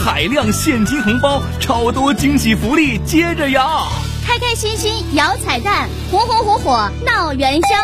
海量现金红包，超多惊喜福利接着摇， 开开心心摇彩蛋，红红火火闹元宵。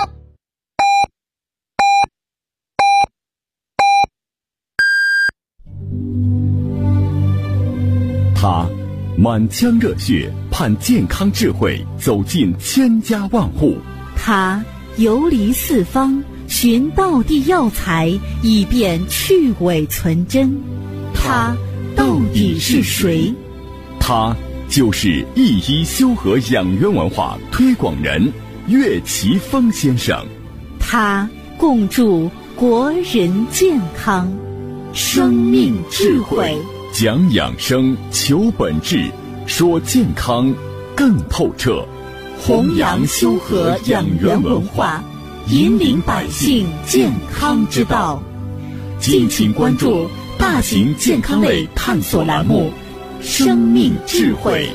他满腔热血盼健康智慧走进千家万户， 他游离四方寻道地药材，以便去伪存真。他到底是谁？ 他就是一一修和养元文化推广人岳奇峰先生。 他共筑国人健康，生命智慧， 讲养生，求本质，说健康更透彻， 弘扬修和养元文化，引领百姓健康之道。敬请关注大型健康类探索栏目《生命智慧》。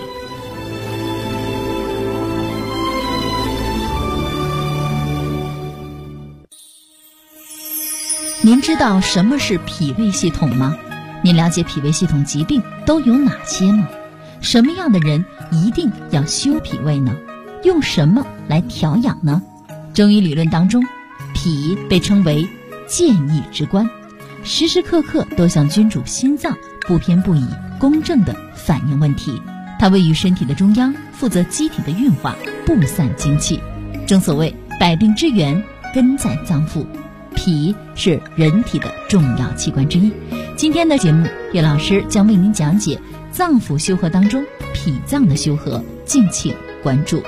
您知道什么是脾胃系统吗？您了解脾胃系统疾病都有哪些吗？什么样的人一定要修脾胃呢？用什么来调养呢？中医理论当中，脾被称为健益之官，时时刻刻都像君主心脏，不偏不倚，公正地反映问题。它位于身体的中央，负责机体的运化，布散精气。正所谓百病之源根在脏腑，脾是人体的重要器官之一。今天的节目，岳老师将为您讲解脏腑修和当中脾脏的修和，敬请关注。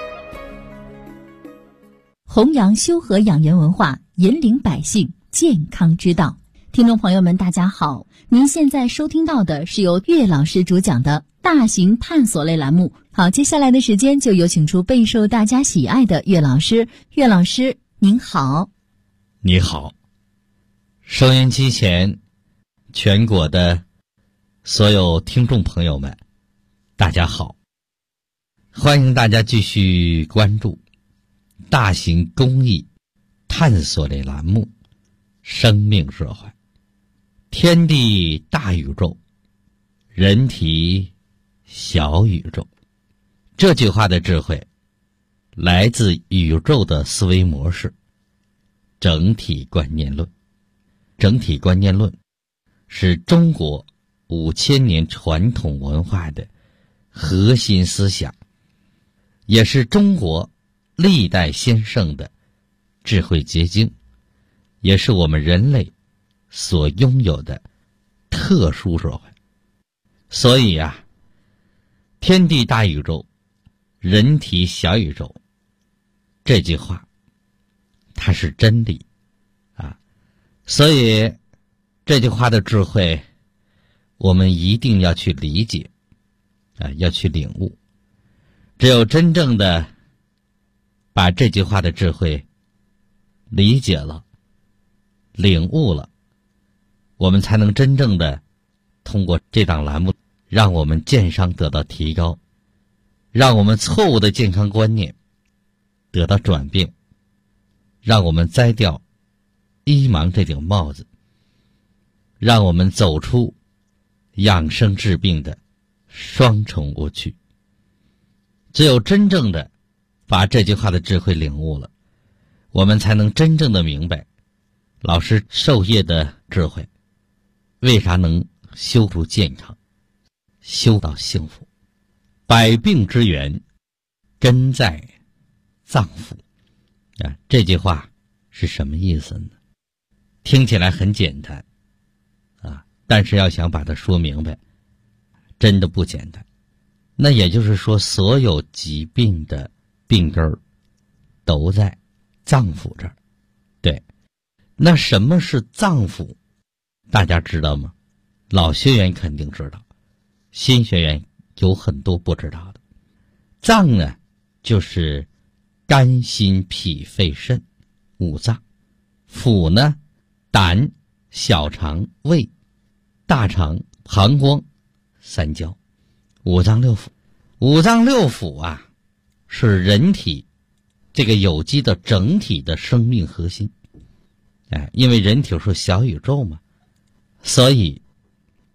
弘扬修和养元文化，引领百姓健康之道。听众朋友们大家好，您现在收听到的是由岳老师主讲的大型探索类栏目。好，接下来的时间就有请出备受大家喜爱的岳老师。岳老师您好。 你好，收音机前全国的所有听众朋友们大家好，欢迎大家继续关注大型公益探索类栏目《生命智慧》。天地大宇宙，人体小宇宙，这句话的智慧来自宇宙的思维模式整体观念论。整体观念论是中国5000年传统文化的核心思想，也是中国历代先圣的智慧结晶，也是我们人类所拥有的特殊智慧。所以啊，天地大宇宙，人体小宇宙，这句话它是真理啊。所以这句话的智慧我们一定要去理解啊，要去领悟。只有真正的把这句话的智慧理解了，领悟了，我们才能真正的通过这档栏目让我们健康得到提高，让我们错误的健康观念得到转变，让我们摘掉医盲这顶帽子，让我们走出养生治病的双重误区。只有真正的把这句话的智慧领悟了，我们才能真正的明白老师授业的智慧为啥能修出健康，修到幸福。百病之源根在脏腑啊，这句话是什么意思呢？听起来很简单啊，但是要想把它说明白真的不简单。那也就是说，所有疾病的病根儿都在脏腑这儿。对，那什么是脏腑？大家知道吗？老学员肯定知道，新学员有很多不知道的。脏呢，就是肝、心、脾、肺、肾五脏。腑呢，胆、小肠、胃、大肠、膀胱、三焦，五脏六腑。五脏六腑啊，是人体这个有机的整体的生命核心。因为人体是小宇宙嘛，所以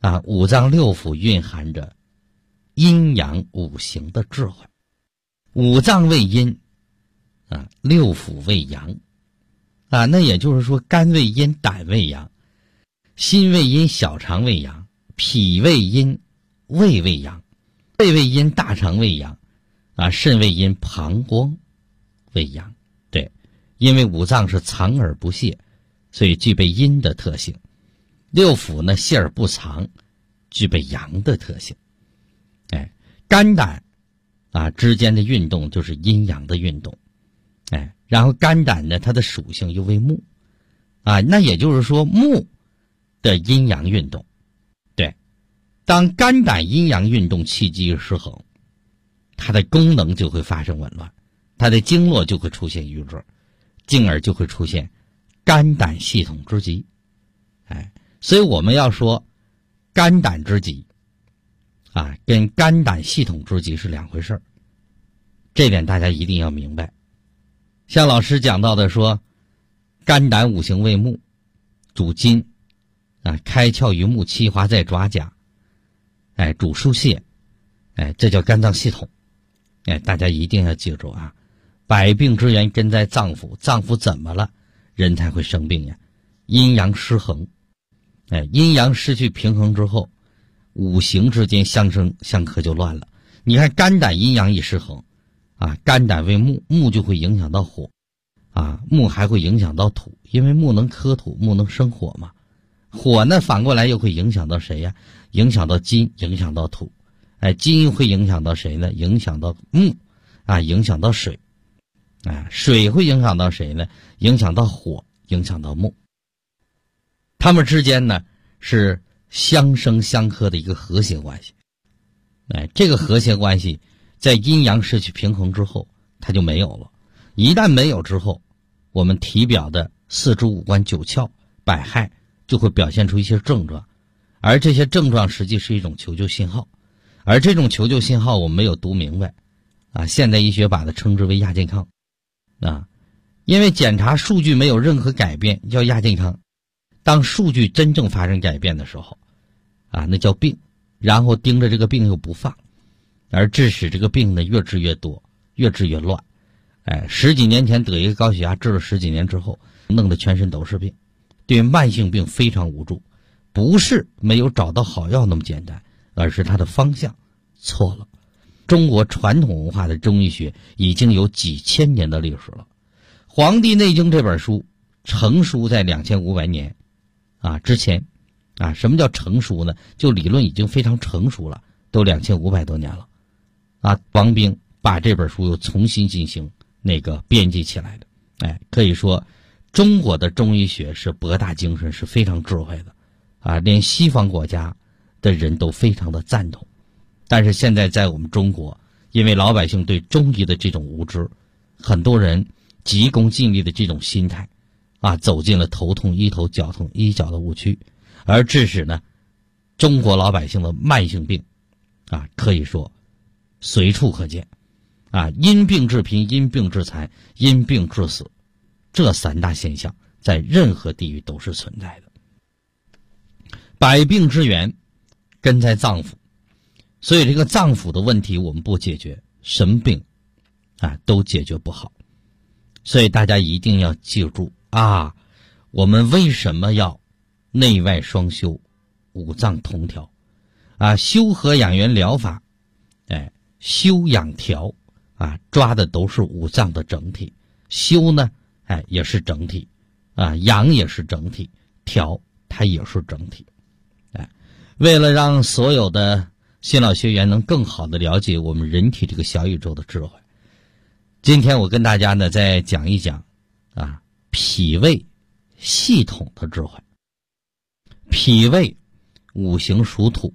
五脏六腑蕴含着阴阳五行的智慧。五脏为阴，六腑为阳，那也就是说，肝为阴，胆为阳，心为阴，小肠为阳，脾为阴，胃为阳，肺为阴，大肠为阳，肾为阴，膀胱为阳。对，因为五脏是藏而不泄，所以具备阴的特性。六腑呢，泄而不藏，具备阳的特性。肝胆之间的运动就是阴阳的运动。然后肝胆呢，它的属性又为木，那也就是说木的阴阳运动。对，当肝胆阴阳运动气机失衡，它的功能就会发生紊乱，它的经络就会出现瘀滞，进而就会出现肝胆系统之疾。所以我们要说肝胆之疾跟肝胆系统之疾是两回事，这点大家一定要明白。像老师讲到的说，肝胆五行为木，主筋，开窍于目，气华在爪甲，主疏泄，这叫肝脏系统。大家一定要记住百病之源根在脏腑，脏腑怎么了，人才会生病呀？阴阳失衡，阴阳失去平衡之后，五行之间相生相克就乱了。你看肝胆阴阳一失衡，肝胆为木，木就会影响到火，木还会影响到土，因为木能克土，木能生火嘛。火呢反过来又会影响到谁呀？影响到金，影响到土。金又会影响到谁呢？影响到木，影响到水。水会影响到谁呢？影响到火，影响到木。它们之间呢是相生相克的一个和谐关系。这个和谐关系在阴阳失去平衡之后，它就没有了。一旦没有之后，我们体表的四肢五官九窍百骸就会表现出一些症状，而这些症状实际是一种求救信号，而这种求救信号我们没有读明白现代医学把它称之为亚健康因为检查数据没有任何改变叫亚健康，当数据真正发生改变的时候那叫病，然后盯着这个病又不放，而致使这个病呢越治越多，越治越乱。十几年前得一个高血压，治了十几年之后弄得全身都是病，对慢性病非常无助。不是没有找到好药那么简单，而是它的方向错了。中国传统文化的中医学已经有几千年的历史了。《黄帝内经》这本书成书在2500年之前什么叫成熟呢？就理论已经非常成熟了，都2500多年了王冰把这本书又重新进行编辑起来的。可以说中国的中医学是博大精深，是非常智慧的连西方国家的人都非常的赞同。但是现在在我们中国，因为老百姓对中医的这种无知，很多人急功近利的这种心态走进了头痛医头脚痛医脚的误区，而致使呢中国老百姓的慢性病可以说随处可见因病致贫，因病致残，因病致死，这三大现象在任何地域都是存在的。百病之源根在脏腑，所以这个脏腑的问题我们不解决，什么病都解决不好。所以大家一定要记住我们为什么要内外双修，五脏同调修和养元疗法修养调抓的都是五脏的整体。修呢也是整体养也是整体，调它也是整体。为了让所有的新老学员能更好的了解我们人体这个小宇宙的智慧，今天我跟大家呢再讲一讲脾胃系统的智慧。脾胃五行属土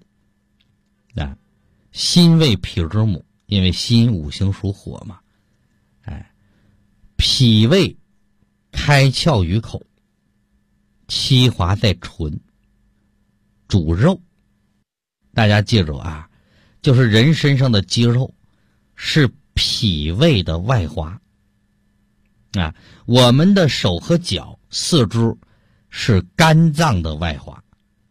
心为脾之母，因为心五行属火嘛。脾胃开窍于口，气华在唇，主肉。大家记住就是人身上的肌肉是脾胃的外华我们的手和脚四肢是肝脏的外华，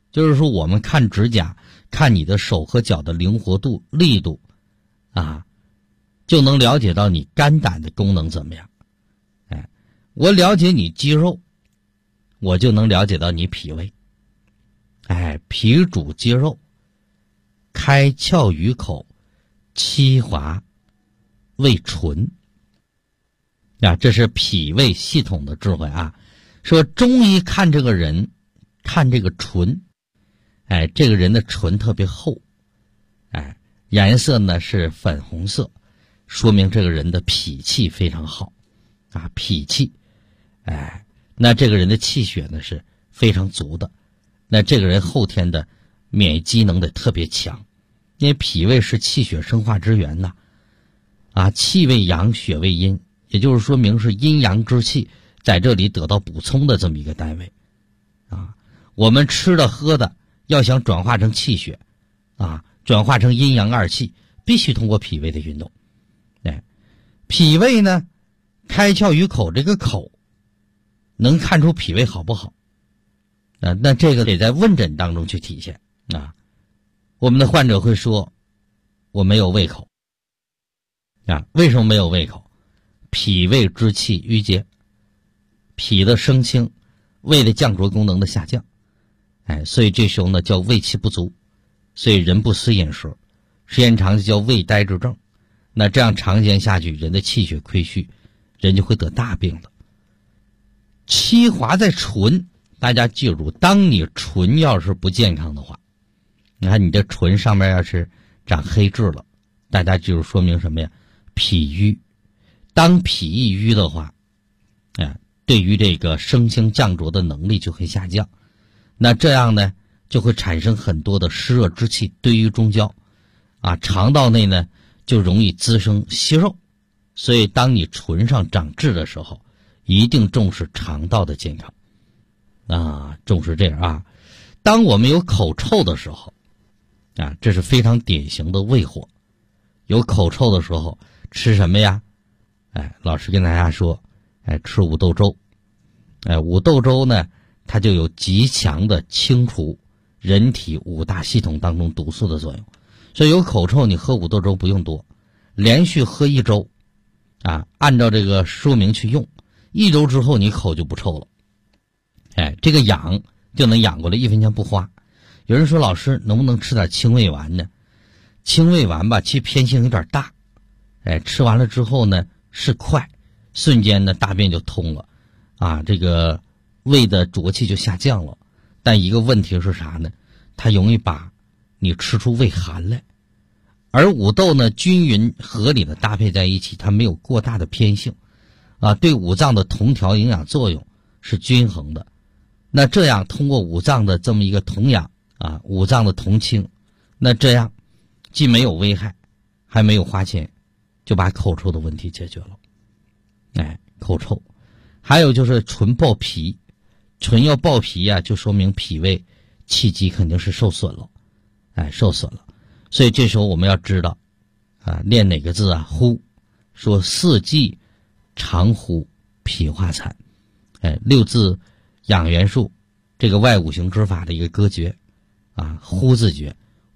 就是说我们看指甲，看你的手和脚的灵活度、力度啊，就能了解到你肝胆的功能怎么样。我了解你肌肉，我就能了解到你脾胃。脾主肌肉，开窍于口，七华为唇。这是脾胃系统的智慧啊。说中医看这个人，看这个唇，这个人的唇特别厚，颜色呢是粉红色，说明这个人的脾气非常好啊，脾气。那这个人的气血呢是非常足的，那这个人后天的免疫机能得特别强，因为脾胃是气血生化之源呐，气为阳，血为阴，也就是说明是阴阳之气在这里得到补充的这么一个单位我们吃的喝的要想转化成气血转化成阴阳二气，必须通过脾胃的运动。脾胃呢开窍于口，这个口能看出脾胃好不好那这个得在问诊当中去体现我们的患者会说我没有胃口为什么没有胃口？脾胃之气郁结，脾的升清，胃的降浊功能的下降所以这时候呢叫胃气不足，所以人不思饮食，时间长就叫胃呆滞症。那这样长时间下去，人的气血亏虚，人就会得大病的。七华在唇，大家记住，当你唇要是不健康的话，你看你这唇上面要是长黑痣了，大家记住说明什么呀？脾瘀。当脾一瘀的话对于这个升清降浊的能力就会下降，那这样呢就会产生很多的湿热之气堆于中焦肠道内呢就容易滋生息肉。所以当你唇上长痣的时候，一定重视肠道的健康重视这样当我们有口臭的时候这是非常典型的胃火。有口臭的时候吃什么呀？老师跟大家说吃五豆粥。五豆粥呢它就有极强的清除人体五大系统当中毒素的作用。所以有口臭你喝五豆粥不用多，连续喝一周按照这个说明去用，一周之后你口就不臭了。这个养就能养过来，一分钱不花。有人说老师能不能吃点清胃丸呢？清胃丸吧其实偏性有点大，吃完了之后呢是快，瞬间呢大便就通了这个胃的浊气就下降了。但一个问题是啥呢？它容易把你吃出胃寒来。而五豆呢均匀合理的搭配在一起，它没有过大的偏性对五脏的同调营养作用是均衡的。那这样通过五脏的这么一个同养五脏的同清，那这样既没有危害还没有花钱，就把口臭的问题解决了。口臭还有就是唇爆皮，唇要爆皮就说明脾胃气机肯定是受损了受损了。所以这时候我们要知道练哪个字呼，说四季常呼脾化残六字养元术这个外五行之法的一个歌诀呼字诀，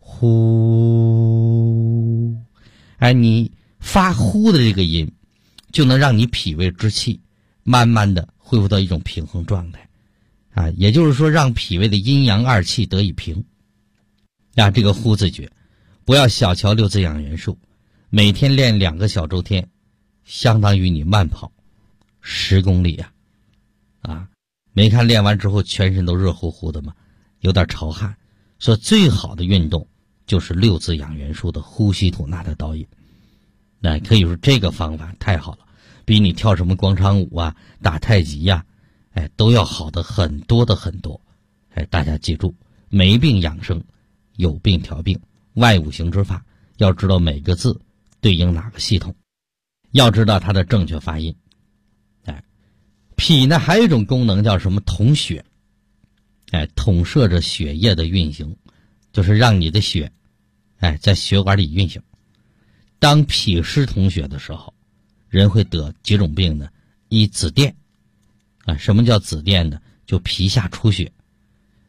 呼你发呼的这个音就能让你脾胃之气慢慢的恢复到一种平衡状态也就是说让脾胃的阴阳二气得以平这个呼字诀不要小瞧六字养元术，每天练2个小周天，相当于你慢跑10公里没看练完之后全身都热乎乎的吗？有点潮汗。说最好的运动就是六字养元术的呼吸吐纳的导引。那可以说这个方法太好了，比你跳什么广场舞打太极都要好的很多的很多。大家记住，没病养生，有病调病，外五行之法要知道每个字对应哪个系统，要知道它的正确发音。脾呢还有一种功能叫什么？统血。统摄着血液的运行，就是让你的血在血管里运行。当脾湿统血的时候，人会得几种病呢？一紫癜什么叫紫癜呢？就皮下出血。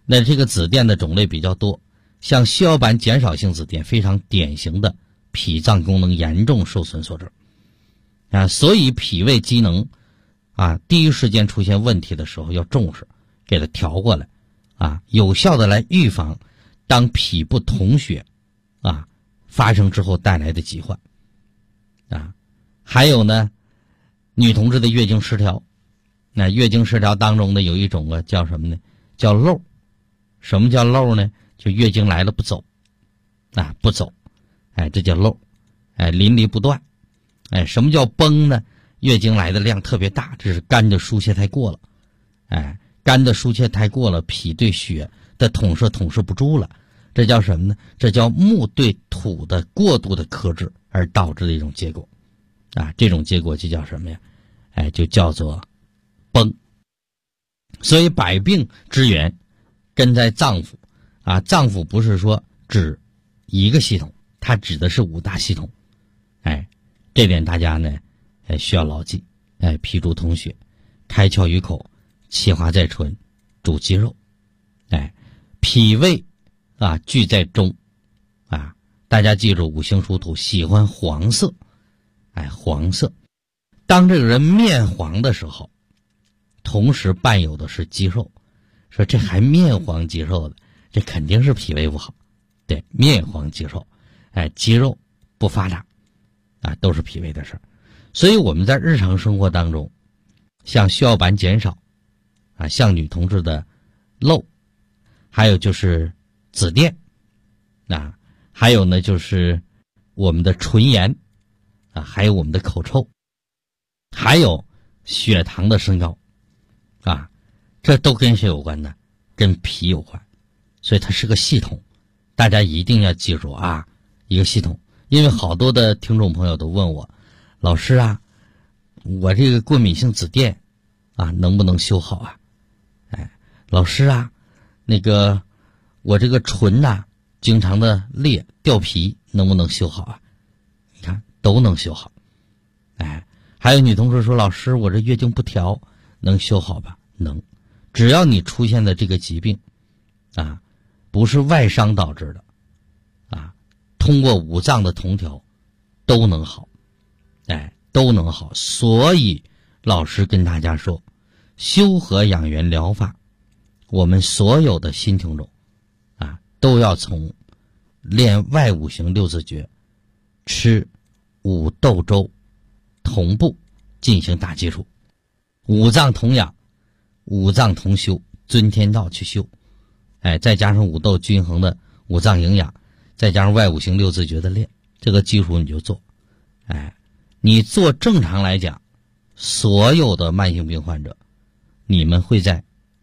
那这个紫癜的种类比较多，像血小板减少性紫癜非常典型的脾脏功能严重受损所致啊，所以脾胃机能啊第一时间出现问题的时候要重视，给它调过来啊，有效的来预防当脾不统血啊发生之后带来的疾患啊。还有呢，女同志的月经失调，那月经失调当中呢有一种啊叫什么呢？叫漏。什么叫漏呢？就月经来了不走啊，不走，哎，这叫漏，哎，淋漓不断。哎，什么叫崩呢？月经来的量特别大，这是肝的输泄太过了，哎，肝的输泄太过了，脾对血的统摄不住了，这叫什么呢？这叫木对土的过度的克制而导致的一种结果啊，这种结果就叫什么呀？哎，就叫做崩。所以百病之源根在脏腑啊，脏腑不是说指一个系统，它指的是5大系统。哎，这点大家呢需要牢记。哎，脾主统血，开窍于口，气化在唇，主肌肉。哎，脾胃啊聚在中啊，大家记住五行属土，喜欢黄色。哎，黄色，当这个人面黄的时候，同时伴有的是肌肉。说这还面黄肌肉的，这肯定是脾胃不好。对，面黄肌肉，哎，肌肉不发达啊，都是脾胃的事儿。所以我们在日常生活当中，像血小板减少啊，像女同志的漏，还有就是紫癜啊，还有呢就是我们的唇炎啊，还有我们的口臭，还有血糖的升高啊，这都跟谁有关呢？跟脾有关。所以它是个系统，大家一定要记住啊，一个系统。因为好多的听众朋友都问我，老师啊，我这个过敏性紫癜啊能不能修好啊？哎，老师啊，那个我这个唇呐经常的裂掉皮能不能修好啊？你看都能修好。哎，还有女同事说，老师我这月经不调能修好吧？能，只要你出现的这个疾病啊不是外伤导致的啊，通过五脏的同调都能好。哎，都能好。所以老师跟大家说，修和养元疗法，我们所有的新听众啊都要从练外五行六字诀，吃五豆粥同步进行打基础，五脏同养，五脏同修，遵天道去修。哎，再加上五豆均衡的五脏营养，再加上外五行六字诀的练，这个基础你就做。哎，你做正常来讲，所有的慢性病患者，你们会在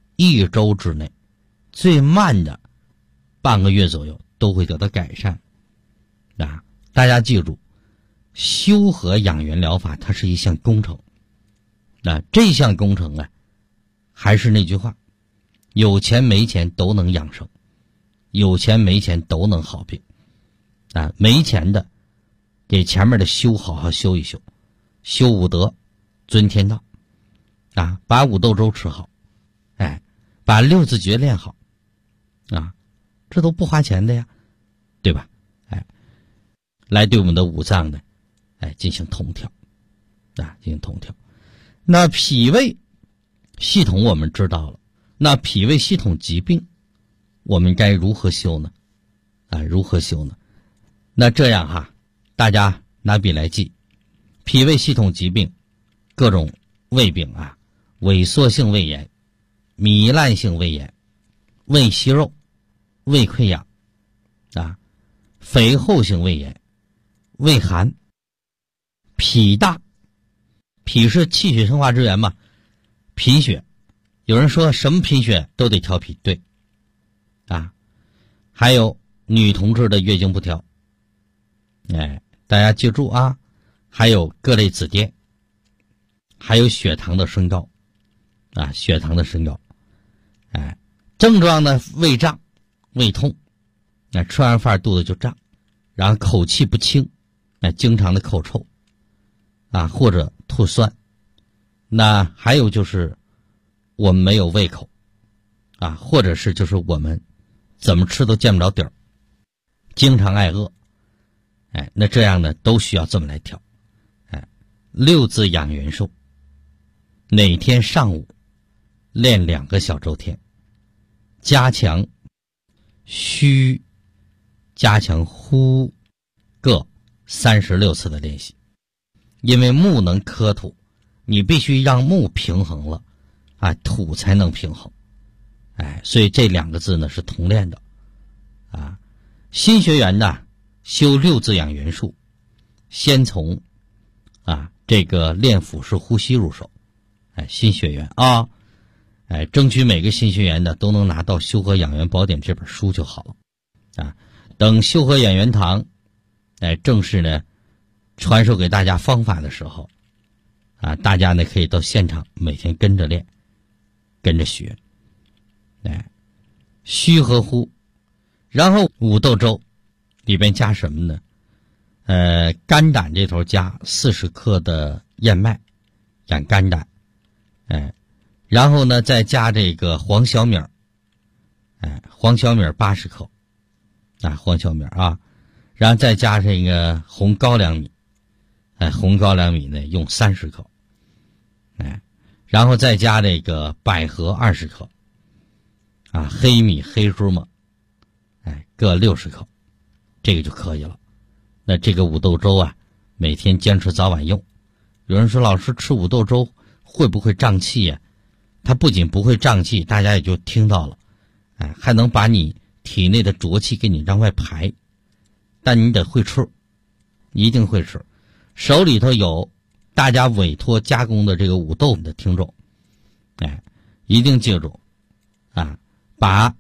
1周之内，最慢的半个月左右都会得到改善啊！大家记住，修和养元疗法它是一项工程。那这项工程啊，还是那句话，有钱没钱都能养生，有钱没钱都能好病啊！没钱的给前面的修好好修一修，修五德，遵天道啊，把五豆粥吃好，哎，把六字诀练好啊，这都不花钱的呀，对吧？哎，来对我们的五脏呢，哎，进行同调啊，进行同调。那脾胃系统我们知道了，那脾胃系统疾病我们该如何修呢？啊，如何修呢？那这样哈，大家拿笔来记，脾胃系统疾病各种胃病啊，萎缩性胃炎、糜烂性胃炎、胃息肉、胃溃疡啊，肥厚性胃炎、胃寒、脾大，脾是气血生化之源嘛，贫血，有人说什么贫血都得调脾，对啊，还有女同志的月经不调，哎，大家记住啊，还有各类紫癜，还有血糖的升高啊，血糖的升高，哎，症状呢，胃胀、胃痛，那吃完饭肚子就胀，然后口气不清，哎，经常的口臭啊，或者吐酸。那还有就是我们没有胃口啊，或者是就是我们怎么吃都见不着底儿，经常挨饿，那这样呢都需要这么来调。六字养元寿，哪天上午练2个小周天，加强虚，加强呼各36次的练习。因为木能克土，你必须让木平衡了啊，土才能平衡。所以这2个字呢是同练的啊。新学员呢修六字养元术，先从这个练腹式呼吸入手。新学员啊，争取每个新学员呢都能拿到《修和养元宝典》这本书就好了啊。等修和养元堂正式呢传授给大家方法的时候啊，大家呢可以到现场每天跟着练，跟着学。虚和呼，然后五豆粥里边加什么呢？肝胆这头加40克的燕麦，养肝胆。然后呢再加这个黄小米，黄小米80克，黄小米啊，然后再加这个红高粱米，红高粱米呢用30克，然后再加这个百合20克，黑米黑芝麻，各60克，这个就可以了。那这个五豆粥啊，每天坚持早晚用。有人说老师吃五豆粥会不会胀气呀？它不仅不会胀气，大家也就听到了，还能把你体内的浊气给你让外排。但你得会吃，一定会吃。手里头有大家委托加工的这个五豆的听众，一定记住把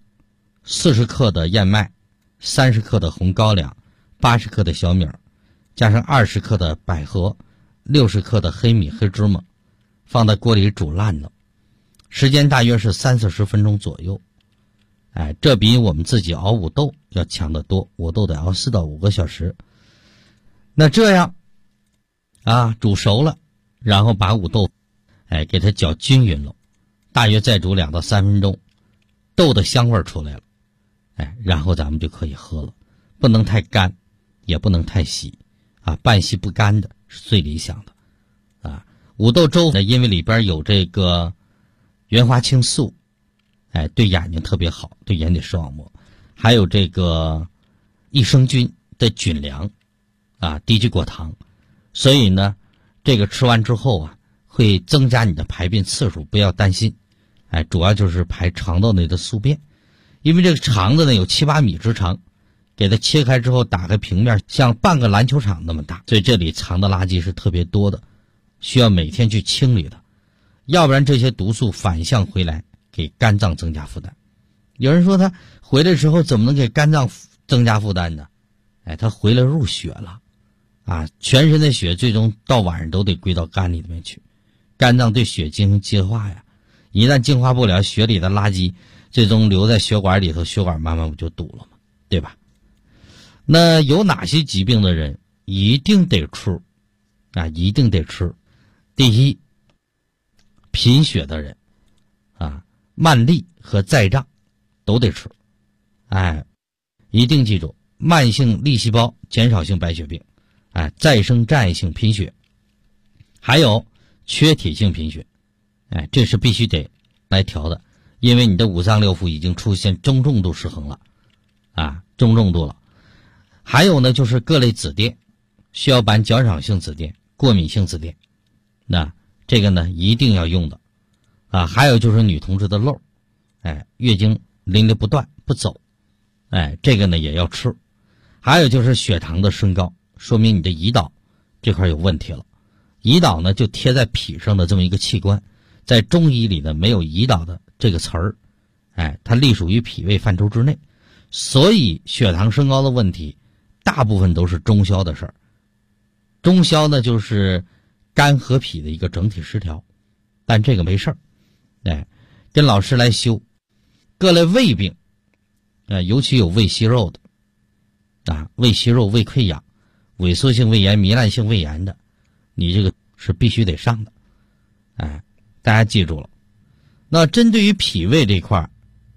40克的燕麦、30克的红高粱、80克的小米，加上20克的百合、60克的黑米黑芝麻，放在锅里煮烂了，时间大约是30-40分钟左右。这比我们自己熬五豆要强得多，五豆得熬4到5个小时。那这样煮熟了，然后把五豆给它搅均匀了，大约再煮2到3分钟，豆的香味出来了，然后咱们就可以喝了。不能太干，也不能太稀半稀不干的是最理想的五豆粥呢，因为里边有这个原花青素，对眼睛特别好，对眼底视网膜，还有这个益生菌的菌粮低聚果糖，所以呢这个吃完之后会增加你的排便次数，不要担心。主要就是排肠道内的宿便，因为这个肠子呢有7-8米之长，给它切开之后打开平面像半个篮球场那么大，所以这里藏的垃圾是特别多的，需要每天去清理的，要不然这些毒素反向回来给肝脏增加负担。有人说他回来之后怎么能给肝脏增加负担呢？他回来入血了全身的血最终到晚上都得归到肝里面去，肝脏对血进行净化呀，一旦净化不了，血里的垃圾最终留在血管里头，血管慢慢不就堵了吗？对吧？那有哪些疾病的人一定得吃一定得吃？第一，贫血的人慢粒和再胀都得吃。一定记住，慢性粒细胞减少性白血病，再生障碍性贫血，还有缺铁性贫血，这是必须得来调的，因为你的五脏六腑已经出现中重度失衡了中重度了。还有呢就是各类紫癜，血小板较少性紫癜、过敏性紫癜，那这个呢一定要用的还有就是女同志的漏，月经淋漓不断不走，这个呢也要吃。还有就是血糖的升高，说明你的胰岛这块有问题了。胰岛呢就贴在脾上的这么一个器官，在中医里呢没有胰岛的这个词儿，它隶属于脾胃范畴之内，所以血糖升高的问题大部分都是中消的事儿。中消呢就是肝和脾的一个整体失调，但这个没事儿，跟老师来修。各类胃病尤其有胃息肉的胃息肉、胃溃疡、萎缩性胃炎、糜烂性胃炎的，你这个是必须得上的大家记住了。那针对于脾胃这块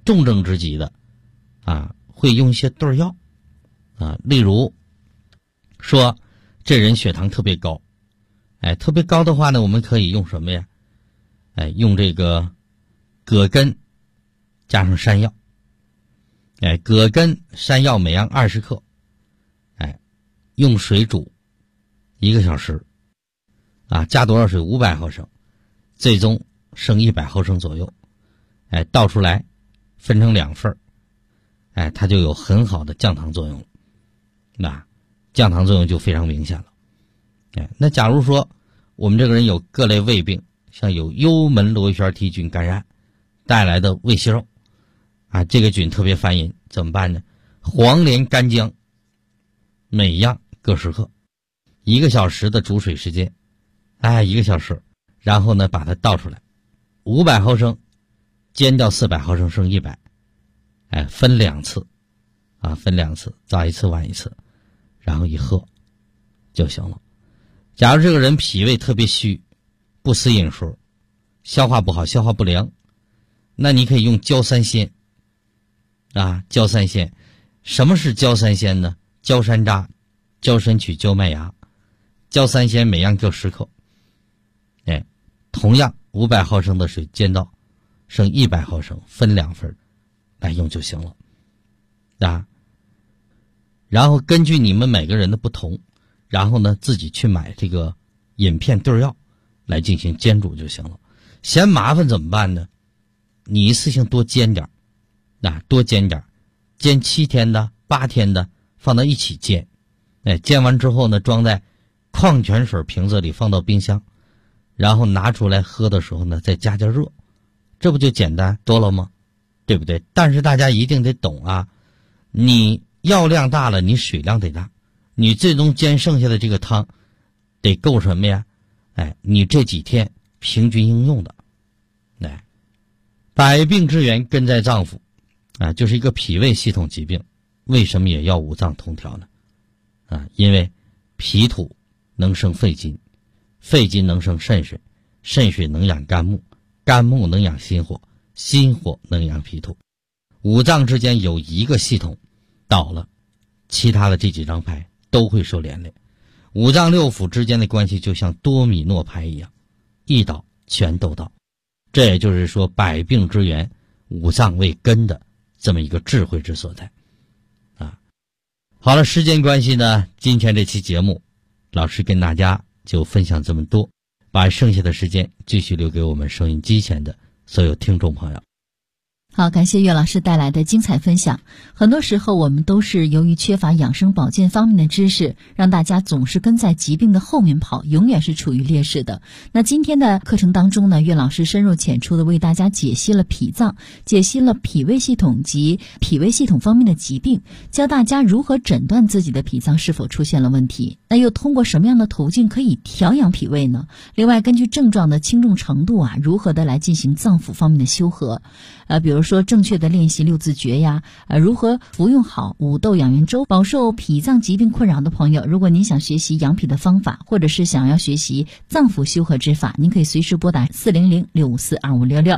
重症之疾的会用一些对药例如说这人血糖特别高，特别高的话呢，我们可以用什么呀？用这个葛根加上山药，葛根山药每样20克，用水煮1个小时，加多少水？500毫升，最终剩100毫升左右，倒出来分成2份，它就有很好的降糖作用了，那降糖作用就非常明显了。那假如说我们这个人有各类胃病，像有幽门螺旋杆菌感染带来的胃息肉这个菌特别烦人，怎么办呢？黄连干姜每样各10克，1个小时的煮水时间，1个小时，然后呢把它倒出来，500毫升煎掉400毫升，剩100，分2次分2次，早一次晚一次，然后一喝就行了。假如这个人脾胃特别虚，不思饮食，消化不好，消化不良，那你可以用焦三仙焦三仙。什么是焦三仙呢？焦山楂、焦参曲、焦麦芽，焦三仙每样各10克，同样500毫升的水煎到剩100毫升，分2份来用就行了然后根据你们每个人的不同，然后呢自己去买这个饮片对药来进行煎煮就行了。嫌麻烦怎么办呢？你一次性多煎点，多煎点，煎7天的、8天的放到一起煎，煎完之后呢，装在矿泉水瓶子里放到冰箱，然后拿出来喝的时候呢再加热，这不就简单多了吗？对不对？但是大家一定得懂你药量大了，你水量得大，你最终煎剩下的这个汤得够什么呀？你这几天平均应用的。百病之源根在脏腑就是一个脾胃系统疾病，为什么也要五脏通调呢？因为脾土能生肺金，肺金能生肾水，肾水能养肝木，肝木能养心火，心火能养脾土。五脏之间有一个系统倒了，其他的这几张牌都会受连累。五脏六腑之间的关系就像多米诺牌一样，一倒全都倒。这也就是说百病之源，五脏为根的这么一个智慧之所在好了，时间关系呢，今天这期节目老师跟大家就分享这么多，把剩下的时间继续留给我们收音机前的所有听众朋友。 好，感谢岳老师带来的精彩分享。很多时候我们都是由于缺乏养生保健方面的知识，让大家总是跟在疾病的后面跑，永远是处于劣势的。那今天的课程当中呢，岳老师深入浅出的为大家解析了脾脏，解析了脾胃系统及脾胃系统方面的疾病，教大家如何诊断自己的脾脏是否出现了问题。那又通过什么样的途径可以调养脾胃呢？另外根据症状的轻重程度如何的来进行脏腑方面的修和，比如说正确的练习六字诀呀，如何服用好五豆养元粥。饱受脾脏疾病困扰的朋友，如果您想学习养脾的方法，或者是想要学习脏腑修和之法，您可以随时拨打400-654-2566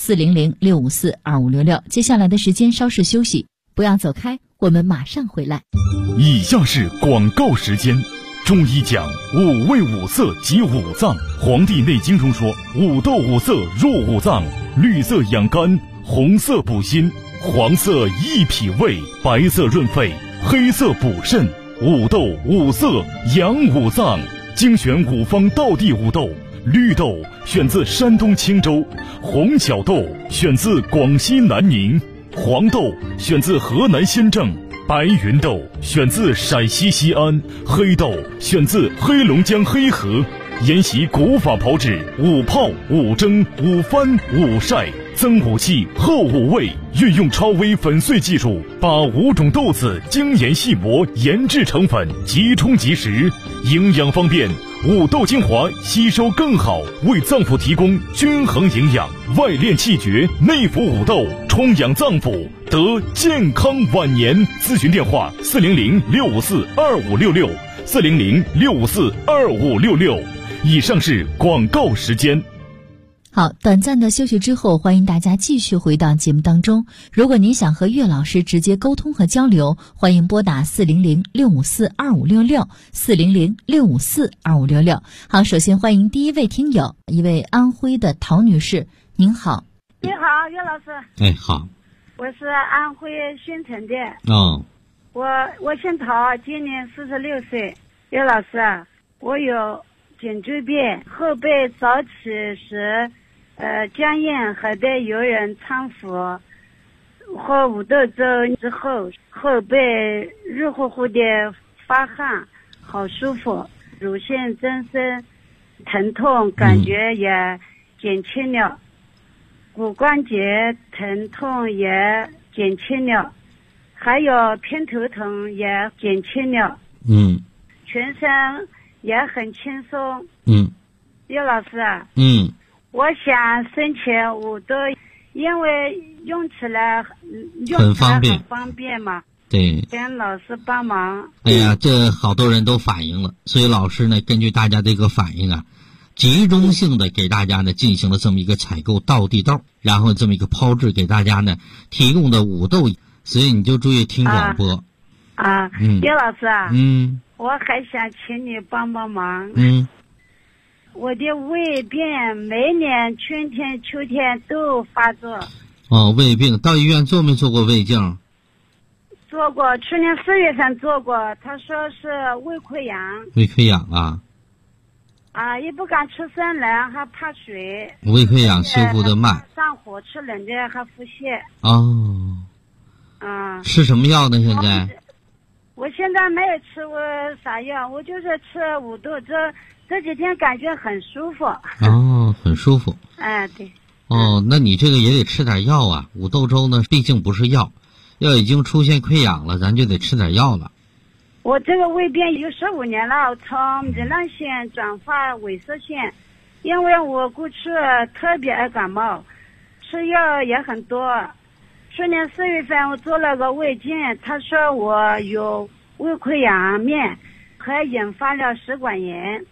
400-654-2566。接下来的时间稍事休息，不要走开，我们马上回来。 以下是广告时间。中医讲五味五色及五脏，《黄帝内经》中说五豆五色入五脏，绿色养肝，红色补心，黄色益脾胃，白色润肺，黑色补肾。五豆五色养五脏，精选五方道地五豆。绿豆选自山东青州，红小豆选自广西南宁，黄豆选自河南新郑，白云豆选自陕西西安，黑豆选自黑龙江黑河。研习古法炮制，五泡、五蒸、五翻、五晒，增五气，厚五味，运用超微粉碎技术，把5种豆子精研细磨，研制成粉，即冲即食，营养方便。五豆精华吸收更好，为脏腑提供均衡营养，外练气绝，内服五豆，充养脏腑，得健康晚年。咨询电话400-654-2566 400-654-2566。以上是广告时间。 好，短暂的休息之后，欢迎大家继续回到节目当中。如果您想和岳老师直接沟通和交流，欢迎拨打400-654-2566，400-654-2566。好，首先欢迎第一位听友，一位安徽的陶女士，您好。 你好，岳老师。 哎，好。 我是安徽宣城的。 哦。 我姓陶，今年46岁。岳老师啊，我有颈椎病，后背早起时，僵硬，还得有人搀扶。喝5豆粥之后，后背热乎乎的发汗，好舒服。乳腺增生，疼痛感觉也减轻了。骨关节疼痛也减轻了，还有偏头疼也减轻了。全身也很轻松。岳老师啊，我想申请5豆，因为用起来很方便嘛。 对， 跟老师帮忙。 哎呀，这好多人都反映了，所以老师呢，根据大家这个反应啊，集中性的给大家呢进行了这么一个采购到地道，然后这么一个抛掷给大家呢提供的5豆，所以你就注意听广播。 岳老师啊，我还想请你帮忙。我的胃病每年春天秋天都发作。 胃病到医院做没做过胃镜？ 做过，去年4月份做过，他说是胃溃疡。 胃溃疡啊？ 也不敢吃生冷，还怕水。 胃溃疡修复的慢。 上火，吃冷的还腹泻。 吃什么药呢？现在？ 我现在没有吃过啥药，我就是吃5豆粥，这几天感觉很舒服。 很舒服。 对。 那你这个也得吃点药啊。5豆粥呢，毕竟不是药，要已经出现溃疡了，咱就得吃点药了。 我这个胃病有15年了，从糜烂性转发萎缩性，因为我过去特别爱感冒，吃药也很多。去年4月份我做了个胃镜，他说我有胃溃疡面，还引发了食管炎。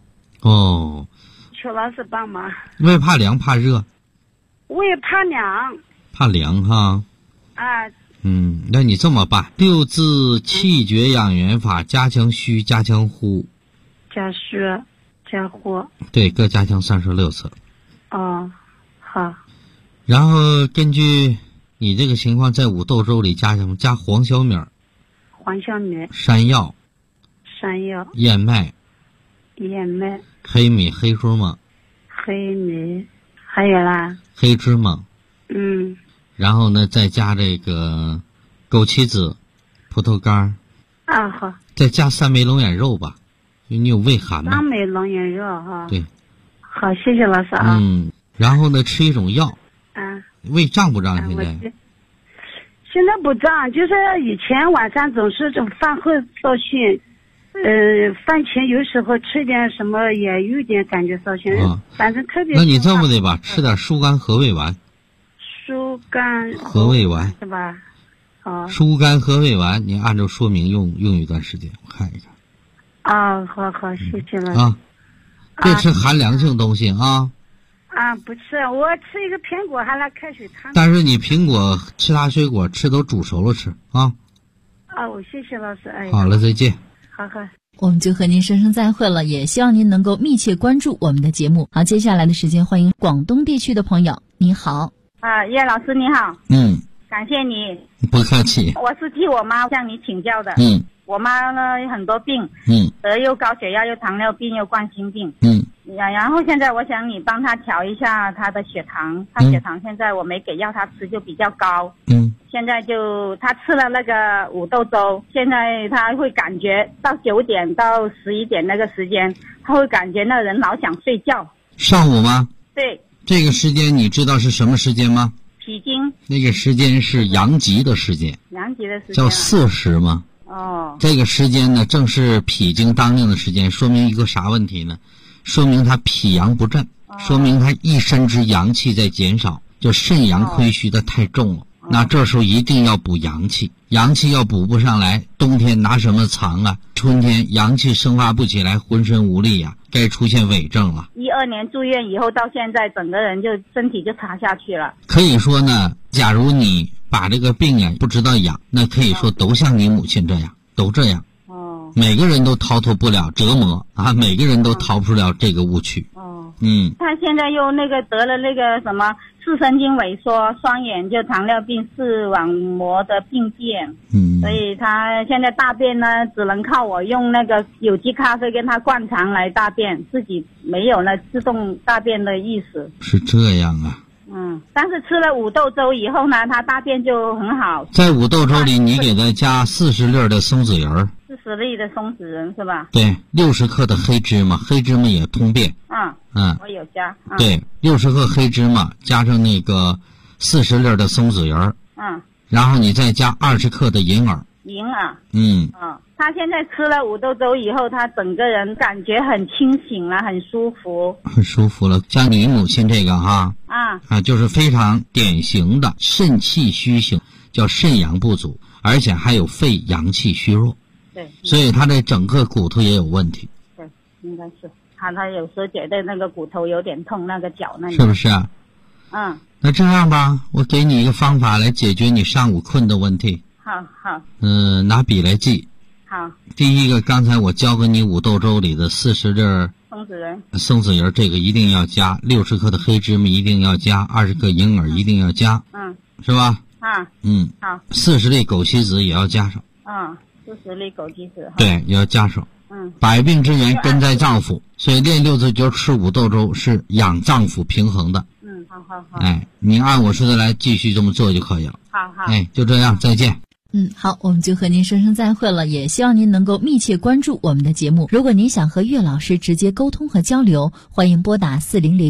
求老师帮忙。 胃怕凉怕热？ 胃怕凉。 怕凉哈。那你这么办，6字气绝养元法，加强虚，加强呼。 加虚加呼。 对，各加强36次。 好。 然后根据你这个情况，在5豆粥里加什么？加黄小米。山药。燕麦。黑米、黑芝麻。 还有啦。 黑芝麻。然后呢，再加这个枸杞子、葡萄干。 好。 再加3枚龙眼肉吧，因为你有胃寒嘛。 3枚龙眼肉哈。 对。 好，谢谢老师啊。 然后呢，吃一种药。胃胀不胀？现在？ 现在不胀，就是以前晚上总是饭后烧心，饭前有时候吃点什么也有点感觉烧心，反正特别。 那你这么的吧，吃点疏肝和胃丸。 疏肝和胃丸是吧？ 疏肝和胃丸，你按照说明用一段时间，我看一看。 好，谢谢了。 别吃寒凉性东西啊。 不吃，我吃一个苹果还来开水汤。 但是你苹果、其他水果吃都煮熟了吃啊。 我谢谢老师。 好了，再见。 好。 我们就和您说声再会了，也希望您能够密切关注我们的节目。好，接下来的时间欢迎广东地区的朋友，你好。 叶老师你好。感谢你。 不客气。 我是替我妈向你请教的。我妈呢有很多病，又高血压，又糖尿病，又冠心病。然后现在我想你帮她调一下她的血糖，她血糖现在我没给药她吃就比较高。现在就她吃了那个5豆粥，现在她会感觉到9点到11点那个时间，她会感觉那人老想睡觉。 上午吗？ 对。 这个时间你知道是什么时间吗？ 脾经。 那个时间是阳极的时间。 阳极的时间。 叫巳时吗？这个时间呢，正是脾经当令的时间，说明一个啥问题呢？说明他脾阳不振，说明他一身之阳气在减少，就肾阳亏虚的太重了。 那这时候一定要补阳气，阳气要补不上来，冬天拿什么藏啊？春天阳气生发不起来，浑身无力啊，该出现痿症了。 12年住院以后到现在，整个人就身体就差下去了。 可以说呢，假如你把这个病啊不知道养，那可以说都像你母亲这样，都这样。每个人都逃脱不了折磨啊，每个人都逃不出了这个误区。他现在又得了那个什么视神经萎缩、双眼就糖尿病、视网膜的病变。所以他现在大便呢，只能靠我用那个有机咖啡跟他灌肠来大便，自己没有了自动大便的意思。 是这样啊。 但是吃了五豆粥以后呢，他大便就很好。 在五豆粥里，你给他加40粒的松子仁 ，40粒的松子仁是吧？ 对，60克的黑芝麻，黑芝麻也通便。 我有加。 对，60克黑芝麻加上那个40粒的松子仁。然后你再加20克的银耳。 他现在吃了五豆粥以后，他整个人感觉很清醒了，很舒服。 很舒服了。像你母亲这个哈，就是非常典型的肾气虚型，叫肾阳不足，而且还有肺阳气虚弱。 对， 所以他这整个骨头也有问题。 对，应该是他有时候觉得那个骨头有点痛，那个脚那里。 是不是啊？那这样吧，我给你一个方法来解决你上午困的问题。 好。 拿笔来记。 好。 第一个，刚才我教给你五豆粥里的40粒松子仁，这个一定要加，60克的黑芝麻一定要加，20克银耳一定要加。是吧？好。40粒枸杞子也要加上。 40粒枸杞子。 对，也要加上。百病之源根在脏腑，所以练6字诀吃五豆粥是养脏腑平衡的。 好。 你按我说的来继续这么做就可以了。 好。 就这样，再见。 好，我们就和您说声再会了，也希望您能够密切关注我们的节目。如果您想和岳老师直接沟通和交流，欢迎拨打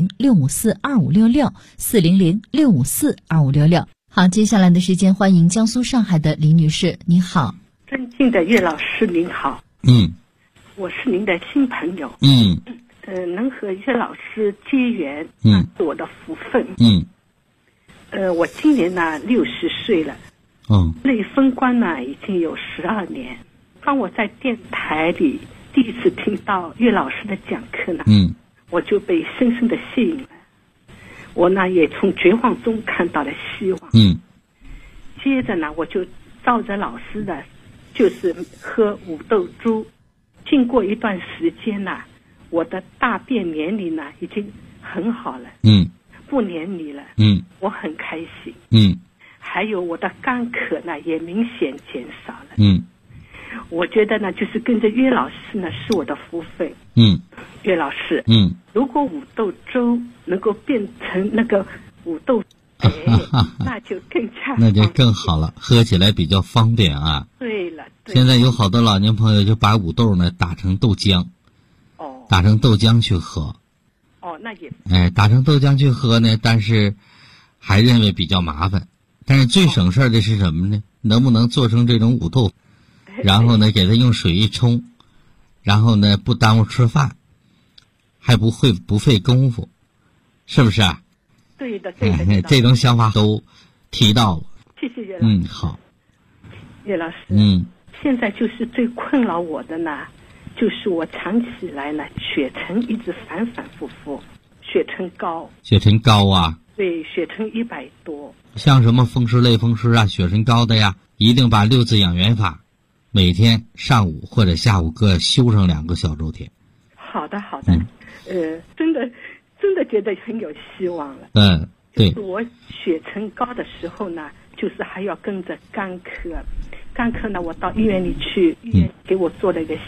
400-654-2566，400-654-2566。好，接下来的时间欢迎江苏上海的李女士，你好。 尊敬的岳老师您好。我是您的新朋友。能和岳老师结缘，是我的福分。我今年呢60岁了。内封官呢已经有12年。当我在电台里第一次听到岳老师的讲课呢，我就被深深的吸引了。我呢也从绝望中看到了希望。接着呢我就照着老师的，就是喝五豆粥。经过一段时间呢，我的大便黏腻呢已经很好了。不黏腻了。我很开心。还有我的干咳呢也明显减少了。我觉得呢就是跟着岳老师呢是我的福分。岳老师，如果五豆粥能够变成那个五豆那就更加那就更好了，喝起来比较方便啊。 对了。 现在有好多老年朋友就把五豆呢打成豆浆。打成豆浆去喝。 那也打成豆浆去喝呢，但是还认为比较麻烦。但是最省事的是什么呢？能不能做成这种五豆，然后呢给它用水一冲，然后呢不耽误吃饭，还不费功夫，是不是啊？ 对的。 这种想法都提到了。 谢谢岳老师。 好。 岳老师，现在就是最困扰我的呢，就是我长期以来呢血沉一直反反复复，血沉高啊。对，血沉100多。 像什么风湿类风湿啊，血沉高的呀，一定把6字养元法每天上午或者下午各修上2个小周天。 好的。真的觉得很有希望了。 对。 就是我血沉高的时候呢，就是还要跟着干咳呢，我到医院里去，医院给我做了一个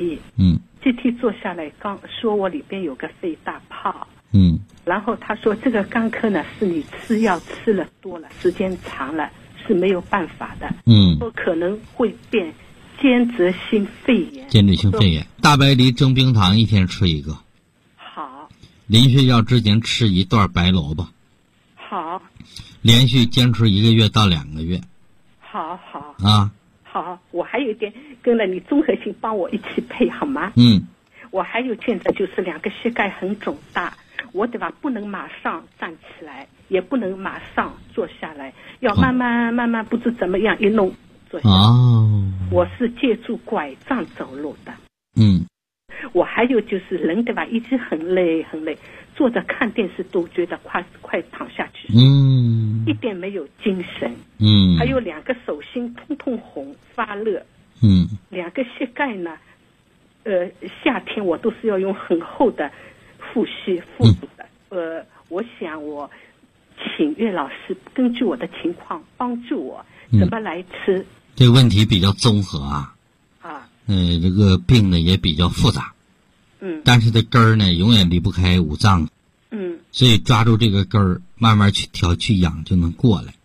CT。CT 做下来，刚说我里边有个肺大泡。然后他说这个干咳呢是你吃药吃了多了，时间长了是没有办法的。说可能会变间质性肺炎。大白梨蒸冰糖1天吃1个。好。临睡觉之前吃1段白萝卜。好。连续坚持1个月到2个月。好。好，我还有一点跟了你综合性帮我一起配好吗？我还有现在就是2个膝盖很肿大， 我对吧，不能马上站起来，也不能马上坐下来，要慢慢不知怎么样一弄坐下来。我是借助拐杖走路的。我还有就是人对吧，已经很累，坐着看电视都觉得快躺下去，一点没有精神，还有2个手心通红发热，2个膝盖呢，夏天我都是要用很厚的护住的，我想我请岳老师根据我的情况帮助我怎么来吃。 这个问题比较综合啊，这个病呢也比较复杂，但是这根儿呢永远离不开五脏，所以抓住这个根儿，慢慢去调去养就能过来。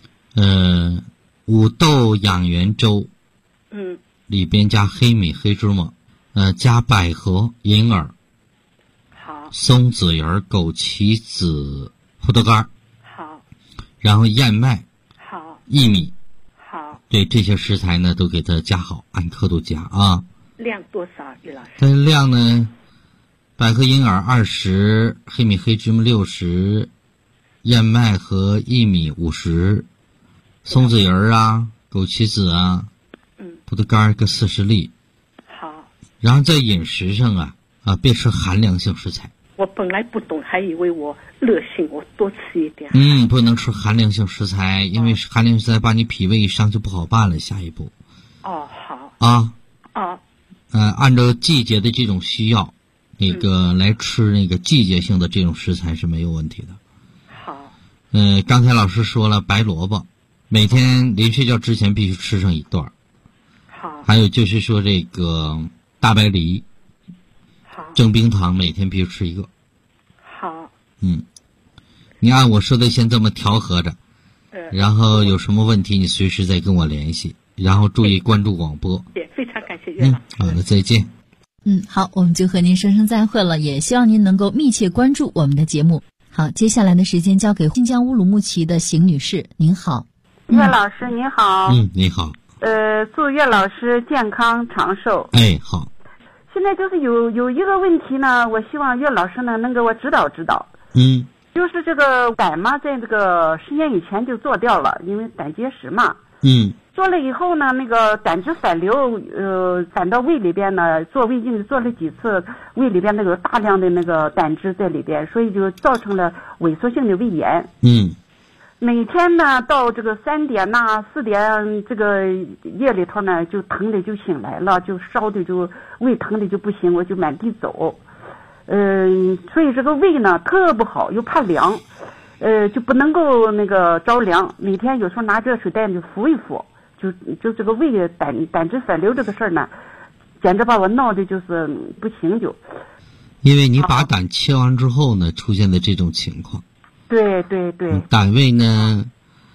五豆养元粥，里边加黑米、黑芝麻，加百合、银耳， 好， 松子仁、枸杞子、葡萄干， 好， 然后燕麦， 好， 薏米， 好， 对这些食材呢都给它加好，按克度加啊。 量多少，于老师？ 这量呢，百合、银耳20，黑米、黑芝麻60，燕麦和薏米50，松子仁啊、枸杞子啊，葡萄干各40粒。 好。 然后在饮食上啊，别吃寒凉性食材。 我本来不懂，还以为我热性，我多吃一点。 不能吃寒凉性食材，因为寒凉食材把你脾胃一伤就不好办了。下一步。好。按照季节的这种需要，来吃那个季节性的这种食材是没有问题的。 好。 刚才老师说了，白萝卜每天临睡觉之前必须吃上1段。 好。 还有就是说这个大白梨， 好， 蒸冰糖每天必须吃1个。 好。 你按我说的先这么调和着，然后有什么问题你随时再跟我联系，然后注意关注广播。 非常感谢岳老师。 好的，再见。 好，我们就和您说声再会了，也希望您能够密切关注我们的节目。好，接下来的时间交给新疆乌鲁木齐的邢女士，您好。 岳老师您好。 你好。 祝岳老师健康长寿。 好。 现在就是有一个问题呢，我希望岳老师呢能给我指导指导。就是这个胆嘛，在这个10年以前就做掉了，因为胆结石嘛。做了以后呢，那个胆汁反流，反到胃里边呢，做胃镜做了几次，胃里边那个大量的那个胆汁在里边，所以就造成了萎缩性的胃炎。每天呢，到这个3点4点，这个夜里头呢，就疼的就醒来了，就烧的就胃疼的就不行，我就满地走。所以这个胃呢特不好，又怕凉，就不能够那个着凉。每天有时候拿热水袋就敷一敷，就这个胃胆汁反流这个事儿呢，简直把我闹的就是不行就。 因为你把胆切完之后呢，出现的这种情况。 对。 胆位呢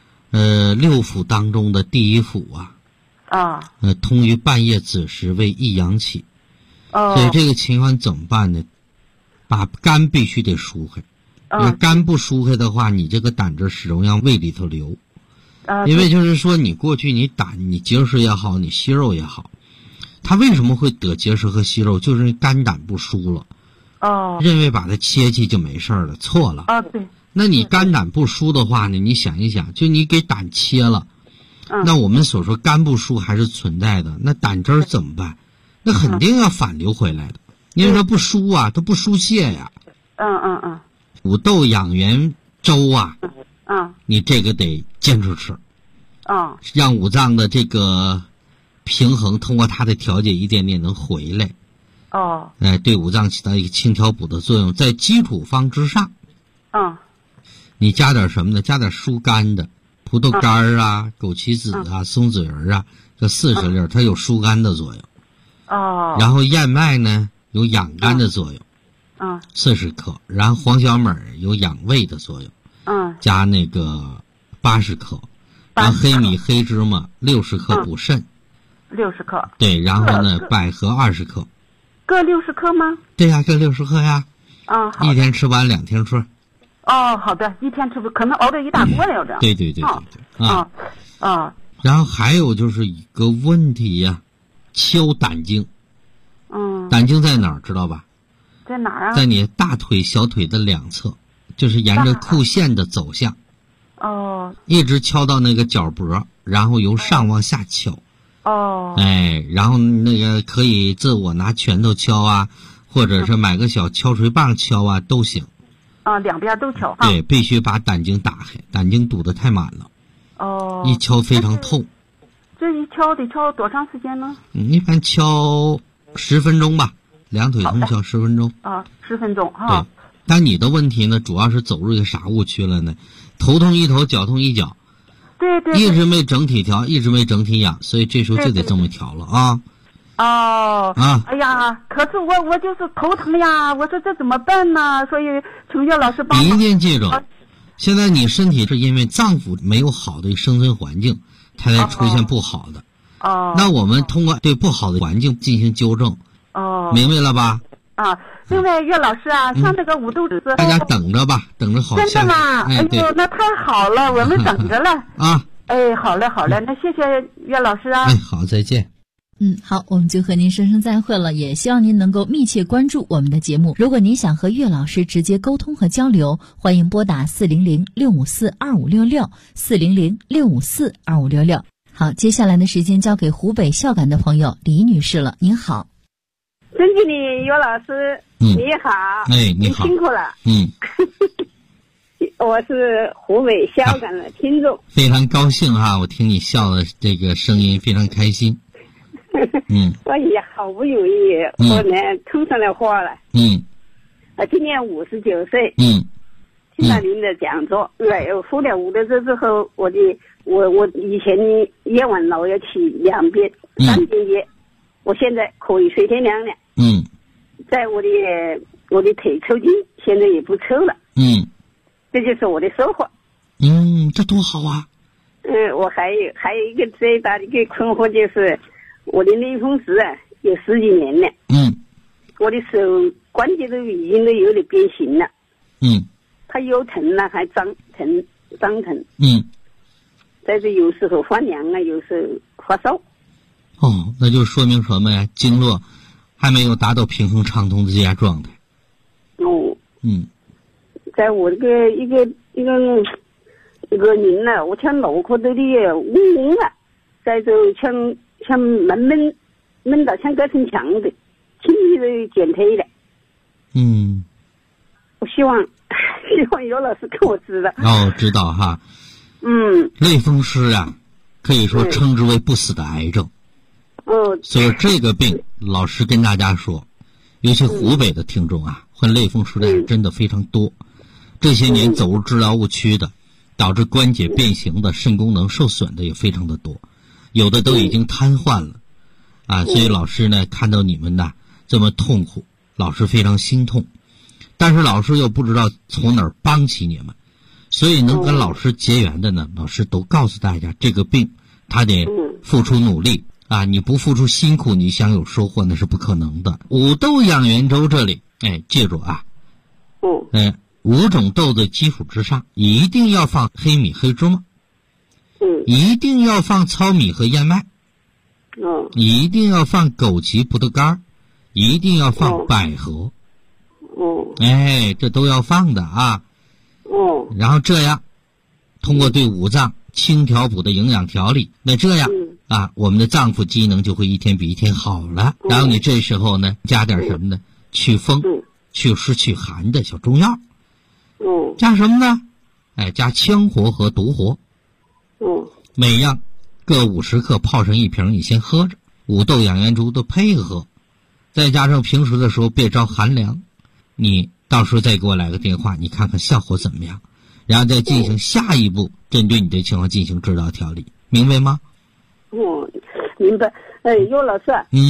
，6腑当中的第1腑通于半夜子时为益阳气。所以这个情况怎么办呢？把肝必须得疏开。那肝不疏开的话，你这个胆汁始终让胃里头流。因为就是说，你过去你结石也好，你息肉也好，它为什么会得结石和息肉？就是肝胆不疏了。认为把它切去就没事了，错了。 对。 那你肝胆不疏的话呢？你想一想，就你给胆切了，那我们所说肝不疏还是存在的，那胆汁怎么办？那肯定要反流回来的，因为它不疏啊，它不疏泄呀。五豆养元粥你这个得坚持吃。让五脏的这个平衡通过它的调节一点点能回来。对五脏起到一个清调补的作用，在基础方之上。你加点什么呢？加点疏肝的，葡萄干枸杞子松子仁这40粒，它有疏肝的作用。然后燕麦呢有养肝的作用，40克，然后黄小米有养胃的作用，加那个80克，然后黑米黑芝麻60克补肾 ，60克， 对，然后呢百合20克， 各60克吗？ 对呀，各60克呀。 好， 一天吃完2天吃。 好的，一天吃不可能熬着一大锅了，这样。 对。然后还有就是一个问题呀，敲胆经。胆经在哪儿知道吧？ 在哪儿啊？ 在你大腿、小腿的两侧，就是沿着裤线的走向。 哦。 一直敲到那个脚脖，然后由上往下敲。 哦。 哎，然后那个可以自我拿拳头敲啊，或者是买个小敲锤棒敲啊，都行。 啊，两边都敲。 对，必须把胆经打开，胆经堵得太满了。 哦。 一敲非常痛。 这一敲得敲多长时间呢？ 一般敲10分钟吧，两腿同敲10分钟。 啊，10分钟哈。 对，但你的问题呢，主要是走入一个啥误区了呢？头痛一头，脚痛一脚。 对对。 一直没整体调，一直没整体养，所以这时候就得这么调了啊。 哦。 啊。 哎呀，可是我就是头疼呀，我说这怎么办呢？所以请岳老师帮忙。 你一定记住，现在你身体是因为脏腑没有好的生存环境，它才出现不好的。 哦。 那我们通过对不好的环境进行纠正。 哦。 明白了吧？ 啊，另外岳老师啊，像这个五豆子， 大家等着吧，等着好。 真的吗？ 哎呦，那太好了，我们等着了。 啊。 哎，好嘞，好嘞，那谢谢岳老师啊。 哎，好，再见。 好，我们就和您说声再会了，也希望您能够密切关注我们的节目。如果您想和岳老师直接沟通和交流，欢迎拨打400-654-2566，400-654-2566。好，接下来的时间交给湖北孝感的朋友李女士了。您好。 尊敬的岳老师，你好。 哎，你好。 辛苦了。我是湖北孝感的听众。 非常高兴哈，我听你笑的这个声音非常开心。 我也好不容易我呢通上了话了。我今年59岁。听了您的讲座，服了五豆粥之后，我以前夜晚老要起2遍、3遍夜，我现在可以随天凉了。在我的腿抽筋，现在也不抽了。这就是我的收获。 这多好啊。 我还有一个最大的一个困惑，就是我的类风湿啊，有10几年了。我的手关节都已经有点变形了。它又疼了，还张疼。但是有时候发凉啊，有时候发烧。 那就说明什么呀？经络还没有达到平衡畅通的最佳状态。 在我这个一个人呢，我像脑壳都的嗡啊，在这像闷到像隔层墙的，轻易的减退了。我希望有老师跟我知道。 知道哈。类风湿啊，可以说称之为不死的癌症。所以这个病，老师跟大家说，尤其湖北的听众啊，患类风湿的人真的非常多。这些年走入治疗误区的，导致关节变形的、肾功能受损的也非常的多，有的都已经瘫痪了啊。所以老师呢，看到你们呢这么痛苦，老师非常心痛，但是老师又不知道从哪儿帮起你们，所以能跟老师结缘的呢，老师都告诉大家，这个病他得付出努力啊，你不付出辛苦，你想有收获那是不可能的。五豆养元粥这里，记住啊，5种豆的基础之上，一定要放黑米、黑芝麻，一定要放糙米和燕麦，一定要放枸杞、葡萄干，一定要放百合，这都要放的啊。然后这样，通过对五脏清调补的营养调理，那这样啊，我们的脏腑机能就会一天比一天好了。然后你这时候呢，加点什么呢？祛风、祛湿、祛寒的小中药。加什么呢？加羌活和独活。每样各50克，泡成1瓶，你先喝着。五豆养元粥都配合，再加上平时的时候别着寒凉，你到时候再给我来个电话，你看看效果怎么样，然后再进行下一步针对你的情况进行指导调理，明白吗？ 明白。尤老师，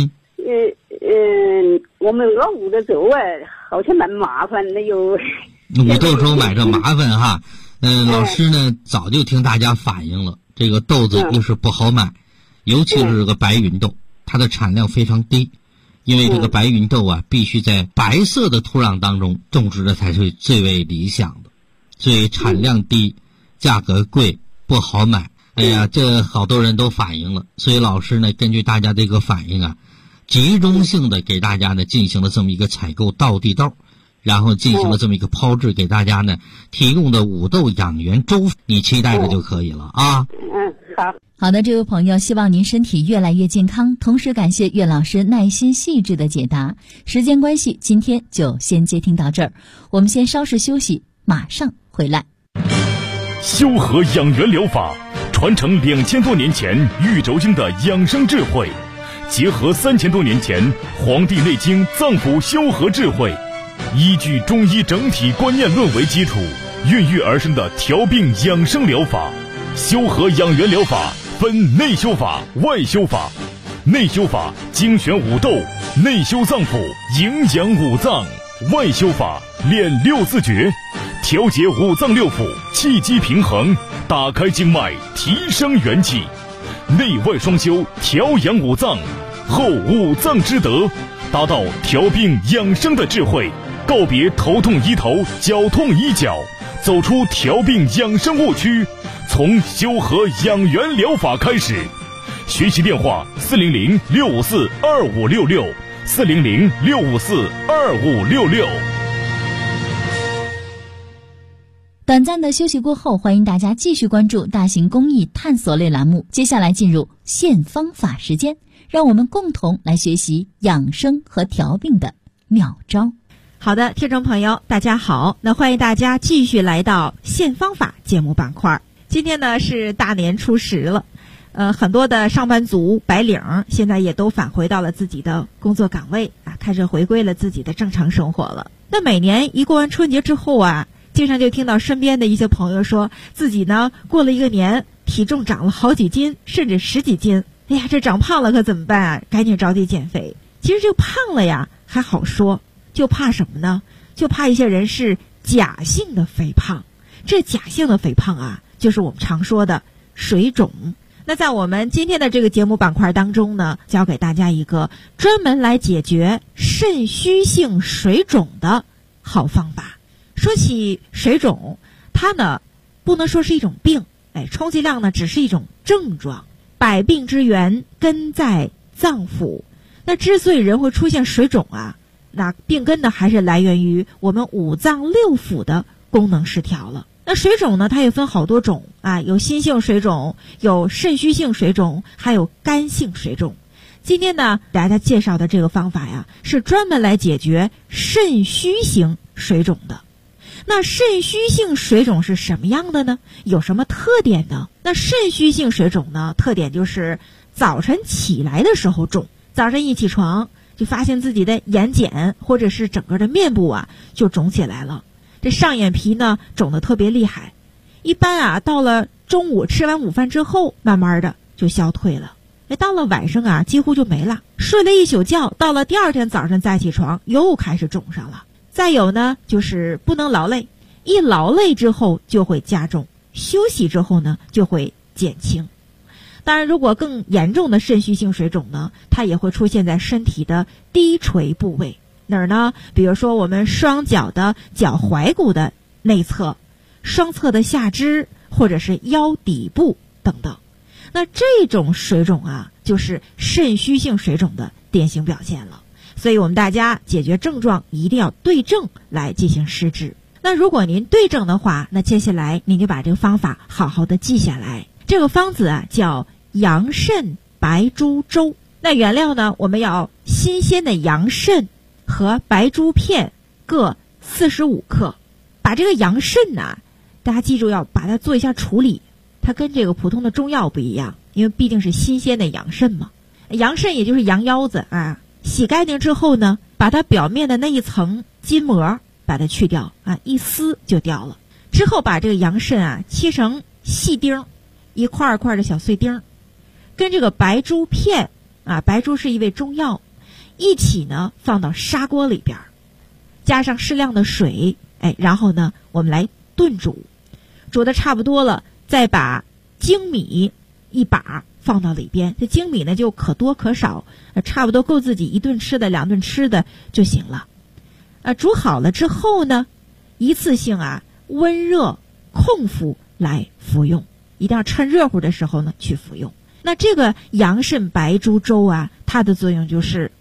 我们熬五豆粥啊，好像蛮麻烦的，有五豆粥买着麻烦哈。老师呢早就听大家反映了，这个豆子又是不好买，尤其是这个白芸豆，它的产量非常低，因为这个白芸豆啊，必须在白色的土壤当中种植的才是最为理想的，所以产量低，价格贵，不好买。这好多人都反映了，所以老师呢根据大家这个反应啊， 集中性的给大家呢进行了这么一个采购到地道，然后进行了这么一个抛制，给大家呢提供的五豆养元粥，你期待着就可以了啊。 好的，这位朋友，希望您身体越来越健康，同时感谢岳老师耐心细致的解答。时间关系，今天就先接听到这儿，我们先稍事休息，马上回来。 修和养元疗法传承2000多年前玉轴经的养生智慧，结合3000多年前《黄帝内经》脏腑修和智慧，依据中医整体观念论为基础，孕育而生的调病养生疗法。修和养元疗法分内修法、外修法。内修法精选五豆，内修脏腑，营养五脏；外修法练六字诀，调节五脏六腑，气机平衡，打开经脉，提升元气。内外双修，调养五脏，后五脏之德，达到调病养生的智慧。告别头痛医头，脚痛医脚，走出调病养生误区，从修和养元疗法开始。学习电话400-654-2566 400-654-2566。 短暂的休息过后，欢迎大家继续关注大型公益探索类栏目。接下来进入现方法时间，让我们共同来学习养生和调病的妙招。 好的，听众朋友大家好，那欢迎大家继续来到现方法节目板块。今天呢是大年初10了，很多的上班族白领现在也都返回到了自己的工作岗位啊，开始回归了自己的正常生活了。那每年一过完春节之后啊，经常就听到身边的一些朋友说自己呢过了一个年，体重长了好几斤，甚至10几斤。哎呀，这长胖了可怎么办啊？赶紧着急减肥。其实这个胖了呀还好说，就怕什么呢？就怕一些人是假性的肥胖。这假性的肥胖啊，就是我们常说的水肿。那在我们今天的这个节目板块当中呢，教给大家一个专门来解决肾虚性水肿的好方法。说起水肿，它呢不能说是一种病，充其量呢只是一种症状。百病之源根在脏腑，那之所以人会出现水肿啊，那病根呢还是来源于我们五脏六腑的功能失调了。那水肿呢它也分好多种啊，有心性水肿，有肾虚性水肿，还有肝性水肿。今天呢给大家介绍的这个方法呀，是专门来解决肾虚型水肿的。那肾虚性水肿是什么样的呢？有什么特点呢？那肾虚性水肿呢，特点就是早晨起来的时候肿，早晨一起床就发现自己的眼睑或者是整个的面部啊就肿起来了。这上眼皮呢肿得特别厉害，一般啊到了中午吃完午饭之后，慢慢的就消退了。到了晚上啊几乎就没了，睡了一宿觉，到了第二天早上再起床又开始肿上了。再有呢就是不能劳累，一劳累之后就会加重，休息之后呢就会减轻。当然如果更严重的肾虚性水肿呢，它也会出现在身体的低垂部位。哪儿呢？比如说我们双脚的脚踝骨的内侧，双侧的下肢，或者是腰底部等等。那这种水肿啊，就是肾虚性水肿的典型表现了。所以我们大家解决症状一定要对症来进行施治。那如果您对症的话，那接下来您就把这个方法好好的记下来。这个方子啊叫羊肾白术粥。那原料呢，我们要新鲜的羊肾和白术片各45克。把这个羊肾呢，大家记住要把它做一下处理，它跟这个普通的中药不一样，因为毕竟是新鲜的羊肾嘛。羊肾也就是羊腰子啊，洗干净之后呢，把它表面的那一层筋膜把它去掉啊，一撕就掉了。之后把这个羊肾啊切成细丁，一块一块的小碎丁，跟这个白术片啊，白术是一味中药，一起呢放到砂锅里边，加上适量的水，然后呢我们来炖煮，煮的差不多了，再把粳米一把放到里边。这粳米呢就可多可少，差不多够自己一顿吃的2顿吃的就行了。煮好了之后呢，一次性啊温热空腹来服用，一定要趁热乎的时候呢去服用。那这个羊肾白术粥啊，它的作用就是